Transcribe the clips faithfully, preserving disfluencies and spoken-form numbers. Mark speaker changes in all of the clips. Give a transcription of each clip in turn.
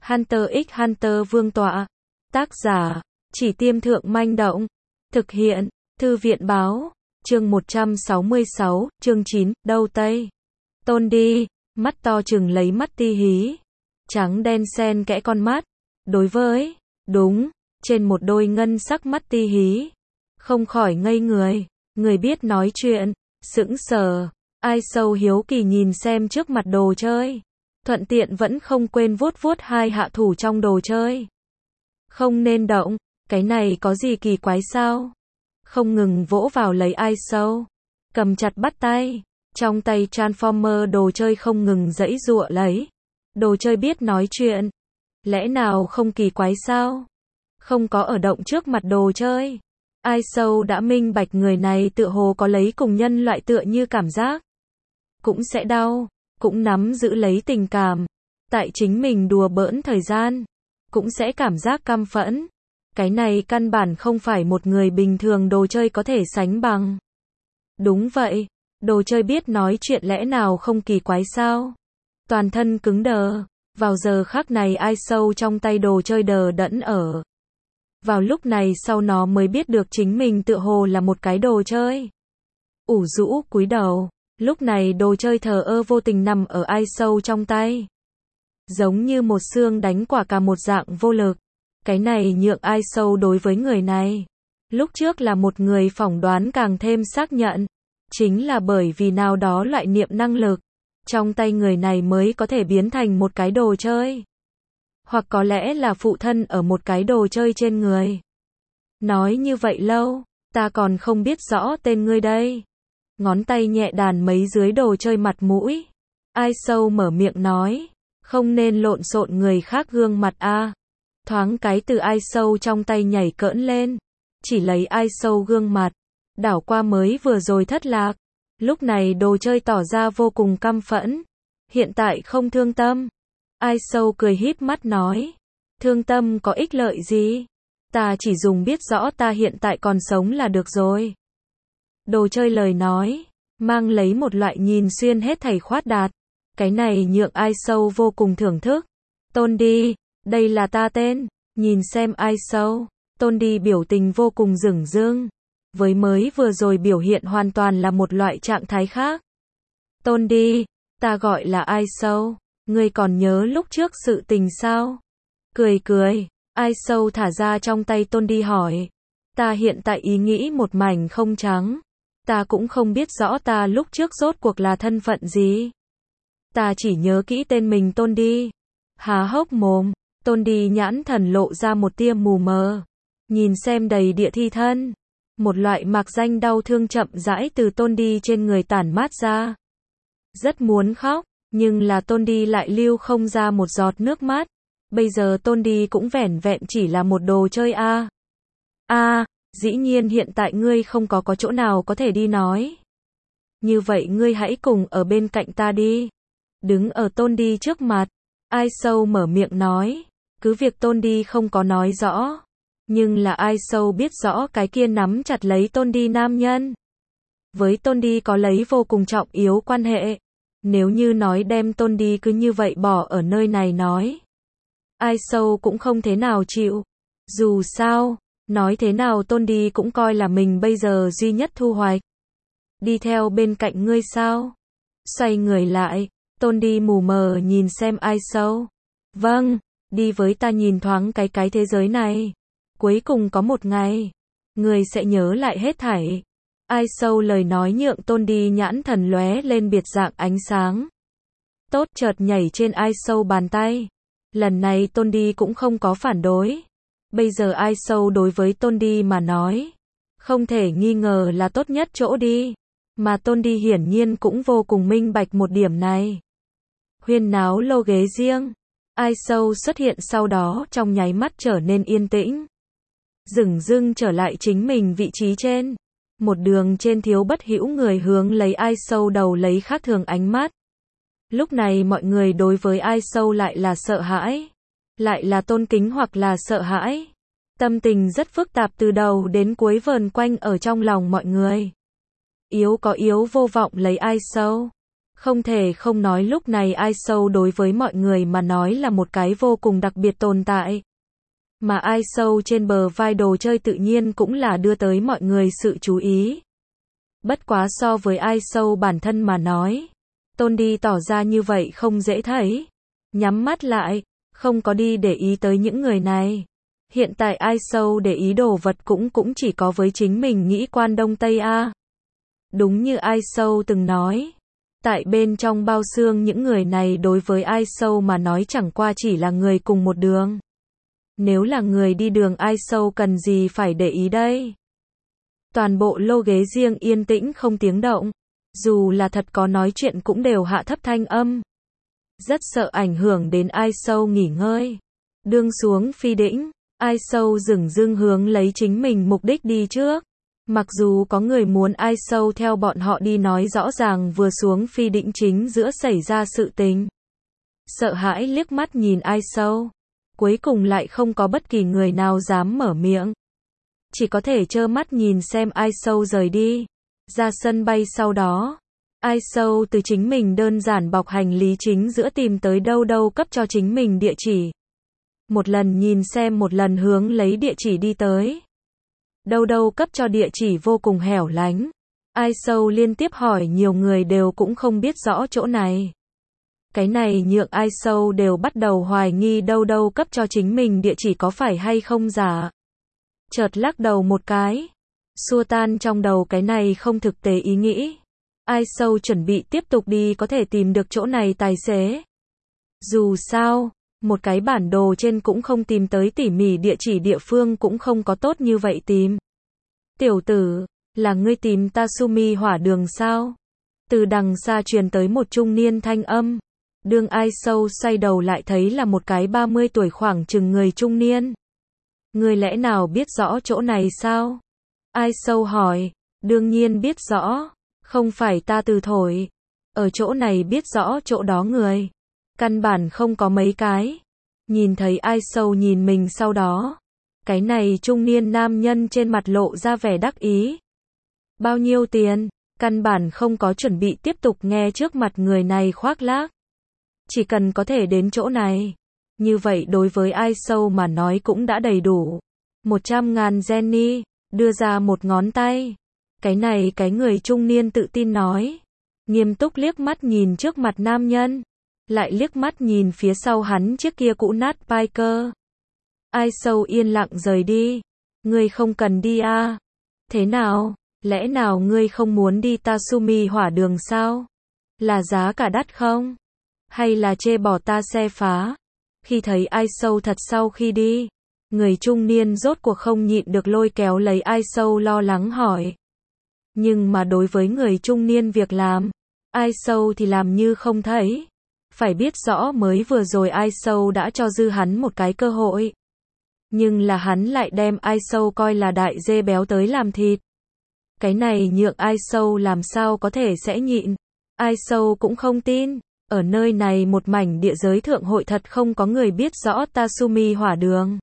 Speaker 1: Hunter x Hunter Vương tọa. Tác giả, Chỉ Tiêm Thượng Manh Động. Thực hiện, Thư viện Báo. Chương một trăm sáu mươi sáu, chương chín, Đâu Tây. Tôn đi, mắt to trừng lấy mắt ti hí. Trắng đen xen kẽ con mắt. Đối với, đúng, trên một đôi ngân sắc mắt ti hí. Không khỏi ngây người, người biết nói chuyện, sững sờ. Ai sâu hiếu kỳ nhìn xem trước mặt đồ chơi. Thuận tiện vẫn không quên vuốt vuốt hai hạ thủ trong đồ chơi. Không nên động, cái này có gì kỳ quái sao? Không ngừng vỗ vào lấy ai sâu. Cầm chặt bắt tay. Trong tay Transformer đồ chơi không ngừng giãy giụa lấy. Đồ chơi biết nói chuyện. Lẽ nào không kỳ quái sao? Không có ở động trước mặt đồ chơi. Ai sâu đã minh bạch người này tựa hồ có lấy cùng nhân loại tựa như cảm giác. Cũng sẽ đau, cũng nắm giữ lấy tình cảm. Tại chính mình đùa bỡn thời gian, cũng sẽ cảm giác căm phẫn. Cái này căn bản không phải một người bình thường đồ chơi có thể sánh bằng. Đúng vậy, đồ chơi biết nói chuyện lẽ nào không kỳ quái sao? Toàn thân cứng đờ, vào giờ khắc này ai sâu trong tay đồ chơi đờ đẫn ở. Vào lúc này sau nó mới biết được chính mình tựa hồ là một cái đồ chơi. Ủ rũ cúi đầu, lúc này đồ chơi thờ ơ vô tình nằm ở ai sâu trong tay. Giống như một xương đánh quả cả một dạng vô lực. Cái này nhượng ai sâu đối với người này. Lúc trước là một người phỏng đoán càng thêm xác nhận. Chính là bởi vì nào đó loại niệm năng lực. Trong tay người này mới có thể biến thành một cái đồ chơi. Hoặc có lẽ là phụ thân ở một cái đồ chơi trên người. Nói như vậy lâu, ta còn không biết rõ tên ngươi đây. Ngón tay nhẹ đàn mấy dưới đồ chơi mặt mũi. Ai sâu mở miệng nói. Không nên lộn xộn người khác gương mặt a. Thoáng cái từ ai sâu trong tay nhảy cỡn lên. Chỉ lấy ai sâu gương mặt. Đảo qua mới vừa rồi thất lạc. Lúc này đồ chơi tỏ ra vô cùng căm phẫn. Hiện tại không thương tâm. Ai sâu cười híp mắt nói. Thương tâm có ích lợi gì? Ta chỉ dùng biết rõ ta hiện tại còn sống là được rồi. Đồ chơi lời nói. Mang lấy một loại nhìn xuyên hết thảy khoát đạt. Cái này nhượng ai sâu vô cùng thưởng thức. Tôn đi, đây là ta tên. Nhìn xem ai sâu. Tôn đi biểu tình vô cùng dửng dưng. Với mới vừa rồi biểu hiện hoàn toàn là một loại trạng thái khác. Tôn đi, ta gọi là ai sâu. Ngươi còn nhớ lúc trước sự tình sao? Cười cười, ai sâu thả ra trong tay Tôn đi hỏi. Ta hiện tại ý nghĩ một mảnh không trắng. Ta cũng không biết rõ ta lúc trước rốt cuộc là thân phận gì. Ta chỉ nhớ kỹ tên mình Tôn đi. Há hốc mồm, Tôn đi nhãn thần lộ ra một tia mù mờ. Nhìn xem đầy địa thi thân. Một loại mạc danh đau thương chậm rãi từ Tôn đi trên người tản mát ra. Rất muốn khóc, nhưng là Tôn đi lại lưu không ra một giọt nước mắt. Bây giờ Tôn đi cũng vẻn vẹn chỉ là một đồ chơi a. A, dĩ nhiên hiện tại ngươi không có có chỗ nào có thể đi nói. Như vậy ngươi hãy cùng ở bên cạnh ta đi. Đứng ở Tôn đi trước mặt, ai sâu mở miệng nói. Cứ việc Tôn đi không có nói rõ. Nhưng là ai sâu biết rõ cái kia nắm chặt lấy Tôn đi nam nhân. Với Tôn đi có lấy vô cùng trọng yếu quan hệ. Nếu như nói đem Tôn đi cứ như vậy bỏ ở nơi này nói. Ai sâu cũng không thế nào chịu. Dù sao, nói thế nào Tôn đi cũng coi là mình bây giờ duy nhất thu hoạch. Đi theo bên cạnh ngươi sao? Xoay người lại, Tôn đi mù mờ nhìn xem ai sâu. Vâng, đi với ta nhìn thoáng cái cái thế giới này. Cuối cùng có một ngày, người sẽ nhớ lại hết thảy. Ai sâu lời nói nhượng Tôn đi nhãn thần lóe lên biệt dạng ánh sáng. Tốt chợt nhảy trên ai sâu bàn tay. Lần này Tôn đi cũng không có phản đối. Bây giờ ai sâu đối với Tôn đi mà nói. Không thể nghi ngờ là tốt nhất chỗ đi. Mà Tôn đi hiển nhiên cũng vô cùng minh bạch một điểm này. Huyên náo lô ghế riêng. Ai sâu xuất hiện sau đó trong nháy mắt trở nên yên tĩnh. Dửng dưng trở lại chính mình vị trí trên. Một đường trên thiếu bất hữu người hướng lấy ai sâu đầu lấy khác thường ánh mắt. Lúc này mọi người đối với ai sâu lại là sợ hãi. Lại là tôn kính hoặc là sợ hãi. Tâm tình rất phức tạp từ đầu đến cuối vờn quanh ở trong lòng mọi người. Yếu có yếu vô vọng lấy ai sâu. Không thể không nói lúc này iShow đối với mọi người mà nói là một cái vô cùng đặc biệt tồn tại. Mà iShow trên bờ vai đồ chơi tự nhiên cũng là đưa tới mọi người sự chú ý. Bất quá so với iShow bản thân mà nói, Tôn đi tỏ ra như vậy không dễ thấy. Nhắm mắt lại, không có đi để ý tới những người này. Hiện tại iShow để ý đồ vật cũng cũng chỉ có với chính mình nghĩ quan Đông Tây A. Đúng như iShow từng nói, tại bên trong bao xương những người này đối với iShow mà nói chẳng qua chỉ là người cùng một đường. Nếu là người đi đường iShow cần gì phải để ý đây? Toàn bộ lô ghế riêng yên tĩnh không tiếng động. Dù là thật có nói chuyện cũng đều hạ thấp thanh âm. Rất sợ ảnh hưởng đến iShow nghỉ ngơi. Đương xuống phi đĩnh, iShow dửng dưng hướng lấy chính mình mục đích đi trước. Mặc dù có người muốn iShow theo bọn họ đi nói rõ ràng vừa xuống phi đĩnh chính giữa xảy ra sự tình. Sợ hãi liếc mắt nhìn iShow. Cuối cùng lại không có bất kỳ người nào dám mở miệng. Chỉ có thể trơ mắt nhìn xem iShow rời đi. Ra sân bay sau đó, iShow từ chính mình đơn giản bọc hành lý chính giữa tìm tới đâu đâu cấp cho chính mình địa chỉ. Một lần nhìn xem một lần hướng lấy địa chỉ đi tới. Đâu đâu cấp cho địa chỉ vô cùng hẻo lánh. iShow liên tiếp hỏi nhiều người đều cũng không biết rõ chỗ này. Cái này nhượng iShow đều bắt đầu hoài nghi đâu đâu cấp cho chính mình địa chỉ có phải hay không giả. Chợt lắc đầu một cái. Xua tan trong đầu cái này không thực tế ý nghĩ. iShow chuẩn bị tiếp tục đi có thể tìm được chỗ này tài xế. Dù sao, một cái bản đồ trên cũng không tìm tới tỉ mỉ địa chỉ địa phương cũng không có tốt như vậy tìm. Tiểu tử, là ngươi tìm Tatsumi hỏa đường sao? Từ đằng xa truyền tới một trung niên thanh âm. Đương iShow xoay đầu lại thấy là một cái ba mươi tuổi khoảng chừng người trung niên. Ngươi lẽ nào biết rõ chỗ này sao? iShow hỏi, đương nhiên biết rõ, không phải ta từ thổi. Ở chỗ này biết rõ chỗ đó người. Căn bản không có mấy cái. Nhìn thấy iShow nhìn mình sau đó. Cái này trung niên nam nhân trên mặt lộ ra vẻ đắc ý. Bao nhiêu tiền? Căn bản không có chuẩn bị tiếp tục nghe trước mặt người này khoác lác. Chỉ cần có thể đến chỗ này. Như vậy đối với iShow mà nói cũng đã đầy đủ. Một trăm ngàn Jenny, đưa ra một ngón tay. Cái này cái người trung niên tự tin nói. Nghiêm túc liếc mắt nhìn trước mặt nam nhân. Lại liếc mắt nhìn phía sau hắn chiếc kia cũ nát Piker. iShow yên lặng rời đi. Ngươi không cần đi à? Thế nào? Lẽ nào ngươi không muốn đi Tatsumi hỏa đường sao? Là giá cả đắt không? Hay là chê bỏ ta xe phá? Khi thấy iShow thật sau khi đi, người trung niên rốt cuộc không nhịn được lôi kéo lấy iShow lo lắng hỏi. Nhưng mà đối với người trung niên việc làm, iShow thì làm như không thấy. Phải biết rõ mới vừa rồi iShow đã cho dư hắn một cái cơ hội. Nhưng là hắn lại đem iShow coi là đại dê béo tới làm thịt. Cái này nhượng iShow làm sao có thể sẽ nhịn. iShow cũng không tin. Ở nơi này một mảnh địa giới thượng hội thật không có người biết rõ Tatsumi hỏa đường.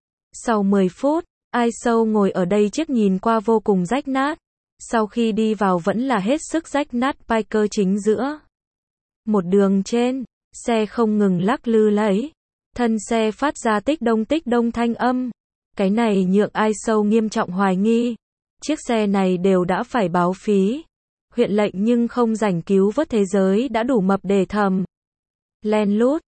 Speaker 1: Sau mười phút, iShow ngồi ở đây chiếc nhìn qua vô cùng rách nát. Sau khi đi vào vẫn là hết sức rách nát Piker chính giữa. Một đường trên, xe không ngừng lắc lư lấy. Thân xe phát ra tích đông tích đông thanh âm. Cái này nhượng iShow nghiêm trọng hoài nghi. Chiếc xe này đều đã phải báo phí. Huyện lệnh nhưng không rảnh cứu vớt thế giới đã đủ mập để thầm. Len lút,